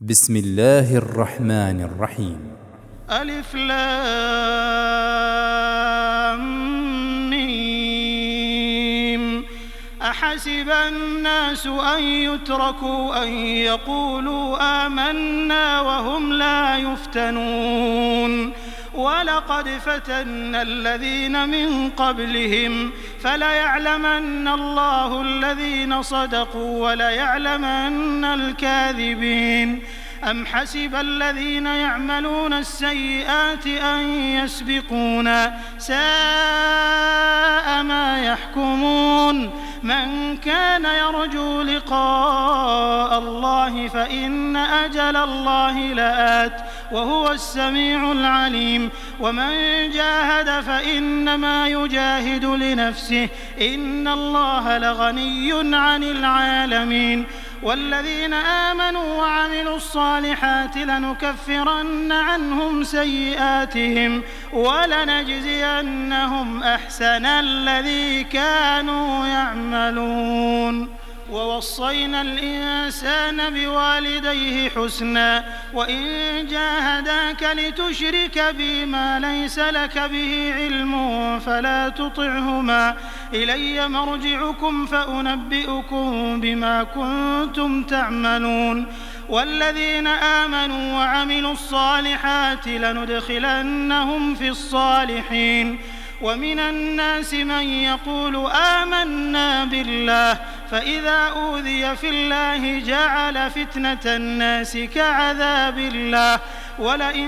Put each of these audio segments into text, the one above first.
بسم الله الرحمن الرحيم. ألف لام ميم. أحسب الناس أن يتركوا أن يقولوا آمنا وهم لا يفتنون ولقد فتنا الذين من قبلهم فليعلمن الله الذين صدقوا وليعلمن الكاذبين. أم حسب الذين يعملون السيئات أن يسبقونا ساء ما يحكمون. من كان يرجو لقاء الله فإن أجل الله لآت وهو السميع العليم. ومن جاهد فإنما يجاهد لنفسه إن الله لغني عن العالمين. والذين آمنوا وعملوا الصالحات لنكفرن عنهم سيئاتهم ولنجزينهم أحسن الذي كانوا يعملون. ووصينا الإنسان بوالديه حسنا وإن جاهداك لتشرك بي ما ليس لك به علم فلا تطعهما إلي مرجعكم فأنبئكم بما كنتم تعملون. والذين آمنوا وعملوا الصالحات لندخلنهم في الصالحين. ومن الناس من يقول آمنا بالله فإذا أوذي في الله جعل فتنة الناس كعذاب الله ولئن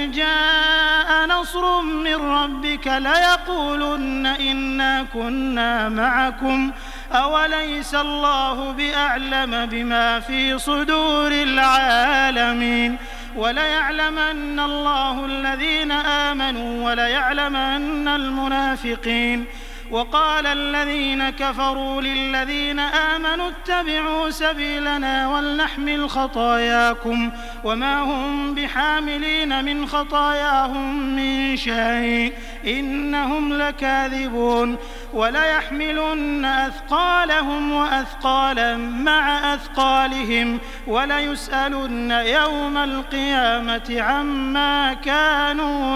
جاء نصر من ربك ليقولن إنا كنا معكم أوليس الله بأعلم بما في صدور العالمين. وليعلمن الله الذين آمنوا وليعلمن المنافقين. وقال الذين كفروا للذين آمنوا اتبعوا سبيلنا ولنحمل خطاياكم وما هم بحاملين من خطاياهم من شيء إنهم لكاذبون. وليحملن أثقالهم وأثقالا مع أثقالهم وليسألن يوم القيامة عما كانوا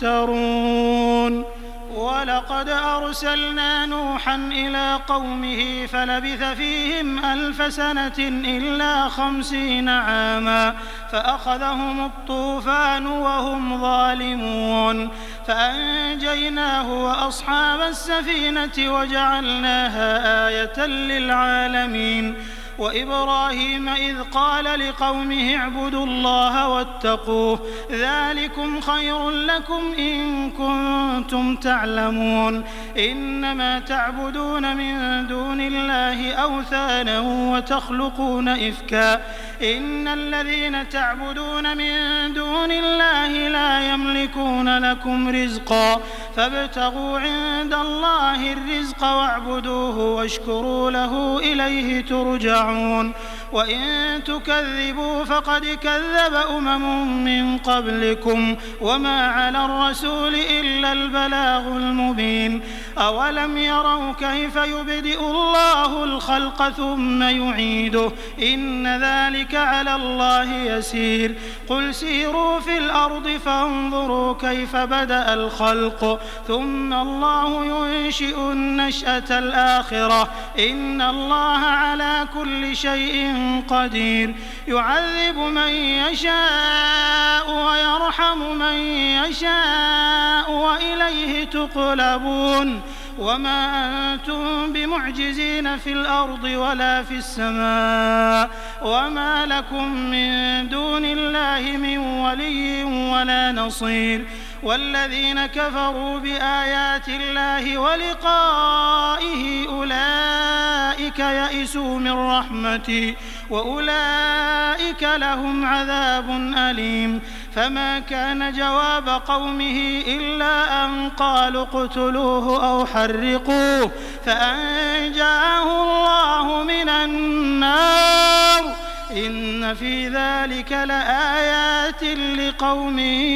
يفترون. ولقد أرسلنا نوحا إلى قومه فلبث فيهم 1000 سنة إلا 50 عاما فأخذهم الطوفان وهم ظالمون فأنجيناه وأصحاب السفينة وجعلناها آية للعالمين. وإبراهيم إذ قال لقومه اعبدوا الله واتقوه ذلكم خير لكم إن كنتم تعلمون. إنما تعبدون من دون الله أوثانا وتخلقون إفكا إن الذين تعبدون من دون الله لا يملكون لكم رزقا فابتغوا عند الله الرزق واعبدوه واشكروا له إليه ترجعون. وإن تكذبوا فقد كذب من قبلكم وما على الرسول إلا البلاغ المبين. أولم يروا كيف يبدئ الله الخلق ثم يعيده إن ذلك على الله يسير. قل سيروا في الأرض فانظروا كيف بدأ الخلق ثم الله ينشئ النشأة الآخرة إن الله على كل شيء قدير. يعذب من يشاء ويرحم من يشاء وإليه تقلبون. وما أنتم بمعجزين في الأرض ولا في السماء وما لكم من دون الله من ولي ولا نصير. والذين كفروا بآيات الله ولقائه أولئك يئسوا من رحمتي وأولئك لهم عذاب أليم. فما كان جواب قومه إلا أن قالوا اقتلوه أو حرقوه فأنجاه الله من النار إن في ذلك لآيات لقوم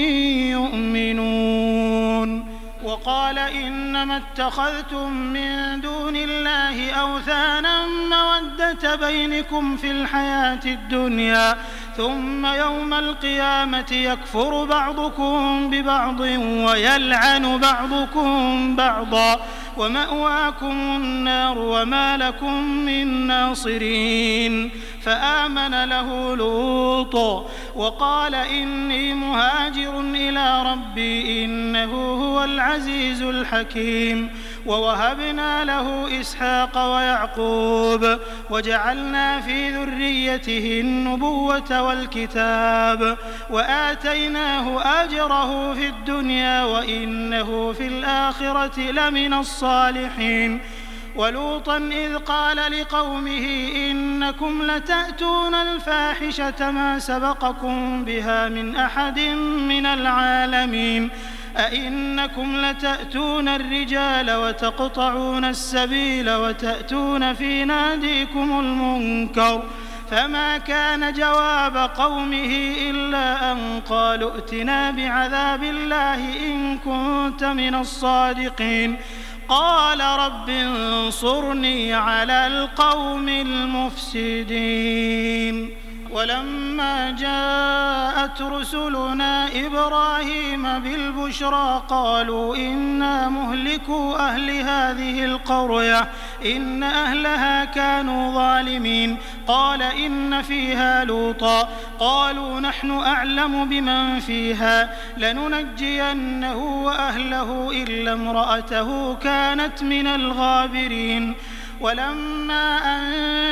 يؤمنون. وقال إنما اتخذتم من دون الله أوثانا مودة بينكم في الحياة الدنيا ثم يوم القيامة يكفر بعضكم ببعض ويلعن بعضكم بعضا ومأواكم النار وما لكم من ناصرين. فآمن له لوط وقال إني مهاجر إلى ربي إنه هو العزيز الحكيم. ووهبنا له إسحاق ويعقوب وجعلنا في ذريته النبوة والكتاب وآتيناه أجره في الدنيا وإنه في الآخرة لمن الصالحين. ولوطا إذ قال لقومه إنكم لتأتون الفاحشة ما سبقكم بها من أحد من العالمين أئنكم لتأتون الرجال وتقطعون السبيل وتأتون في ناديكم المنكر. فما كان جواب قومه إلا أن قالوا ائتنا بعذاب الله إن كنت من الصادقين. قال رب انصرني على القوم المفسدين. ولما جاءت رسلنا إبراهيم بالبشرى قالوا إنا مهلكو أهل هذه القرية إن أهلها كانوا ظالمين. قال إن فيها لوطا قالوا نحن أعلم بمن فيها لننجينه وأهله إلا امرأته كانت من الغابرين. ولما أن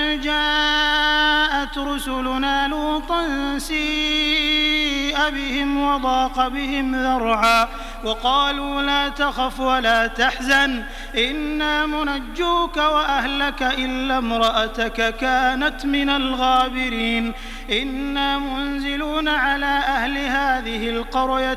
جاءت رسلنا لوطا سيء بهم وضاق بهم ذرعا وقالوا لا تخف ولا تحزن إنا منجوك وأهلك إلا امرأتك كانت من الغابرين. إنا منزلون على أهل هذه القرية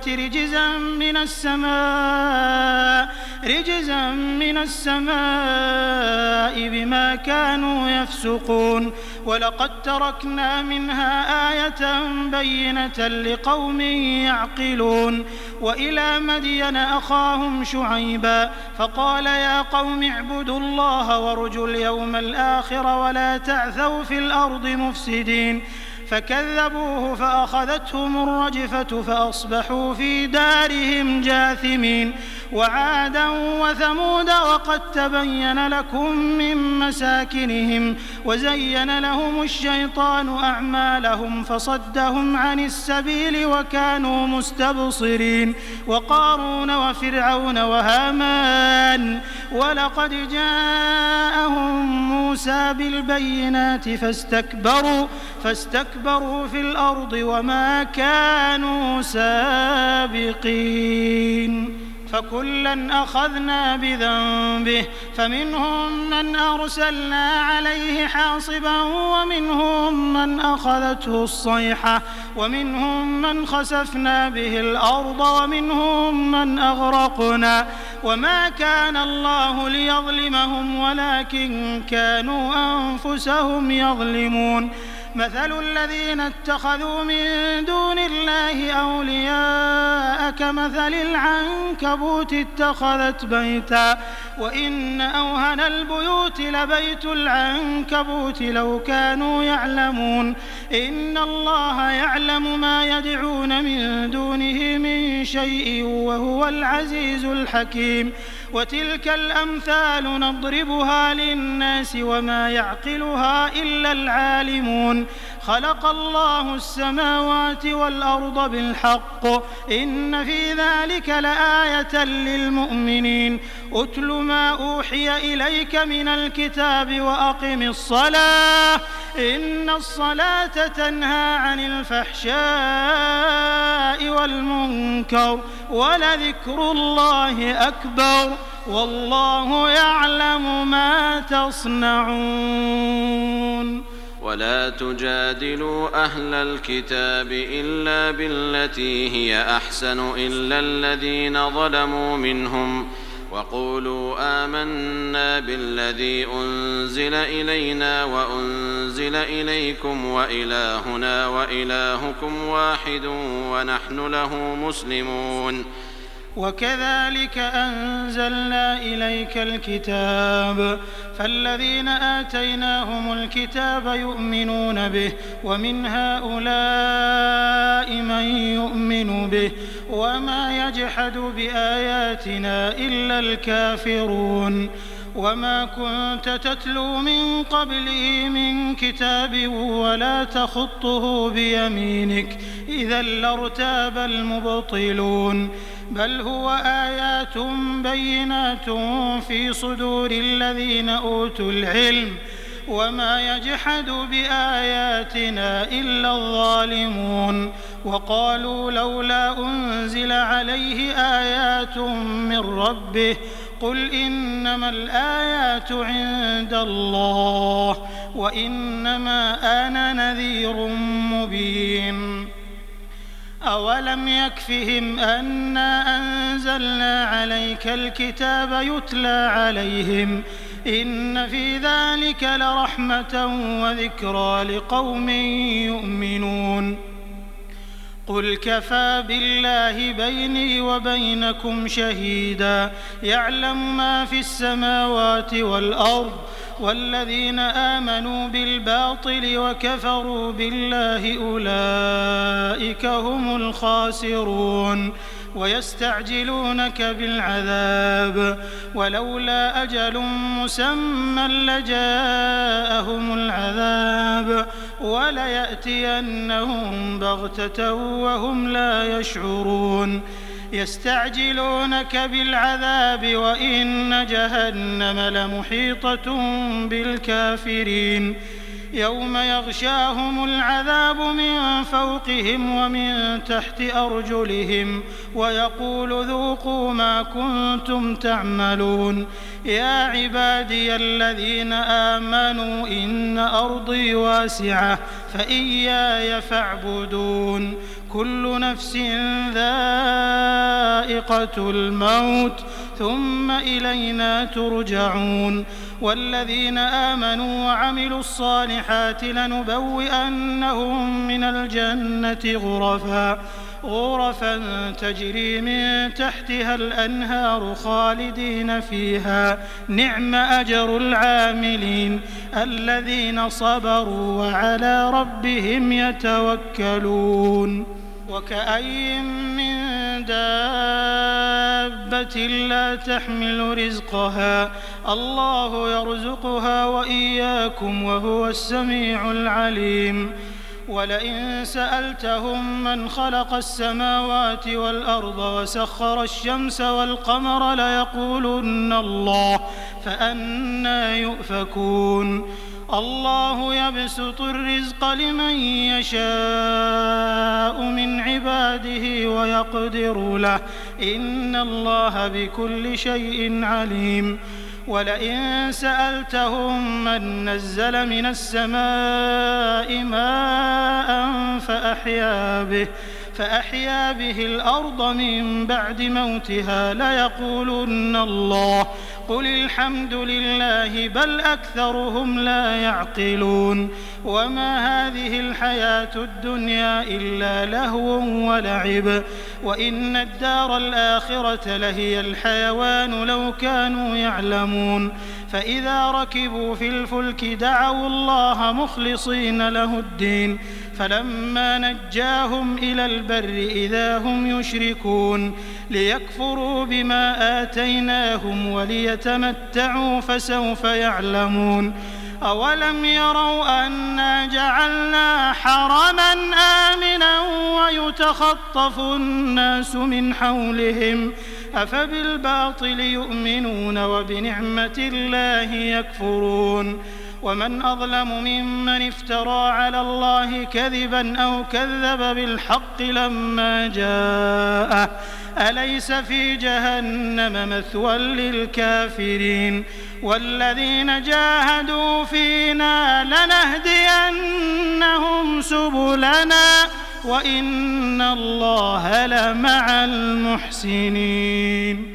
رجزا من السماء بما كانوا يفسقون. ولقد تركنا منها آية بينة لقوم يعقلون. وإلى مدين أخاهم شعيبا فقال يا قوم اعبدوا الله وارجوا اليوم الآخر ولا تعثوا في الأرض مفسدين. فكذبوه فأخذتهم الرجفة فأصبحوا في دارهم جاثمين. وعادا وثمود وقد تبين لكم من مساكنهم وزين لهم الشيطان أعمالهم فصدهم عن السبيل وكانوا مستبصرين. وقارون وفرعون وهامان ولقد جاءهم موسى بالبينات فاستكبروا في الأرض وما كانوا سابقين. فكلا أخذنا بذنبه فمنهم من أرسلنا عليه حاصبا ومنهم من أخذته الصيحة ومنهم من خسفنا به الأرض ومنهم من أغرقنا. وما كان الله ليظلمهم ولكن كانوا أنفسهم يظلمون. مثل الذين اتخذوا من دون الله أولياء كمثل العنكبوت اتخذت بيتا وإن أوهن البيوت لبيت العنكبوت لو كانوا يعلمون. إن الله يعلم ما يدعون من دونه من شيء وهو العزيز الحكيم. وتلك الأمثال نضربها للناس وما يعقلها إلا العالمون. خلق الله السماوات والأرض بالحق إن في ذلك لآية للمؤمنين. أتل ما أوحي إليك من الكتاب وأقم الصلاة إن الصلاة تنهى عن الفحشاء والمنكر ولذكر الله أكبر والله يعلم ما تصنعون. ولا تجادلوا أهل الكتاب إلا بالتي هي أحسن إلا الذين ظلموا منهم وقولوا آمنا بالذي أنزل إلينا وأنزل إليكم وإلهنا وإلهكم واحد ونحن له مسلمون. وكذلك أنزلنا إليك الكتاب فالذين آتيناهم الكتاب يؤمنون به ومن هؤلاء من يؤمن به وما يجحد بآياتنا إلا الكافرون وما كنت تتلو من قبله من كتاب ولا تخطه بيمينك إذا لارتاب المبطلون بل هو آيات بينات في صدور الذين أوتوا العلم وما يجحد بآياتنا إلا الظالمون وقالوا لولا أنزل عليه آيات من ربه قل إنما الآيات عند الله وإنما أنا نذير مبين أولم يكفهم أنا أنزلنا عليك الكتاب يتلى عليهم إن في ذلك لرحمة وذكرى لقوم يؤمنون قل كفى بالله بيني وبينكم شهيدا يعلم ما في السماوات والأرض والذين آمنوا بالباطل وكفروا بالله أولئك هم الخاسرون ويستعجلونك بالعذاب ولولا أجل مسمى لجاءهم العذاب وليأتينهم بغتة وهم لا يشعرون يستعجلونك بالعذاب وإن جهنم لمحيطة بالكافرين يوم يغشاهم العذاب من فوقهم ومن تحت أرجلهم ويقول ذوقوا ما كنتم تعملون يا عبادي الذين آمنوا إن أرضي واسعة فإياي فاعبدون كل نفس ذائقة الموت ثم إلينا ترجعون والذين آمنوا وعملوا الصالحات لنبوئنهم من الجنة غرفا تجري من تحتها الأنهار خالدين فيها نعم أجر العاملين الذين صبروا وعلى ربهم يتوكلون وكأي من دابة لا تحمل رزقها الله يرزقها وإياكم وهو السميع العليم ولئن سألتهم من خلق السماوات والأرض وسخر الشمس والقمر ليقولن الله فأنى يؤفكون الله يبسط الرزق لمن يشاء من عباده ويقدر له إن الله بكل شيء عليم ولئن سألتهم من نزل من السماء ماء فأحيا به الأرض من بعد موتها ليقولن الله قل الحمد لله بل أكثرهم لا يعقلون وما هذه الحياة الدنيا إلا لهو ولعب وإن الدار الآخرة لهي الحيوان لو كانوا يعلمون فإذا ركبوا في الفلك دعوا الله مخلصين له الدين فلما نجاهم إلى البر إذا هم يشركون ليكفروا بما آتيناهم وليتمتعوا فسوف يعلمون أولم يروا أنا جعلنا حرما آمنا ويتخطف الناس من حولهم أفبالباطل يؤمنون وبنعمة الله يكفرون ومن أظلم ممن افترى على الله كذبا أو كذب بالحق لما جاءه أليس في جهنم مثوى للكافرين والذين جاهدوا فينا لنهدينهم سبلنا وإن الله لمع المحسنين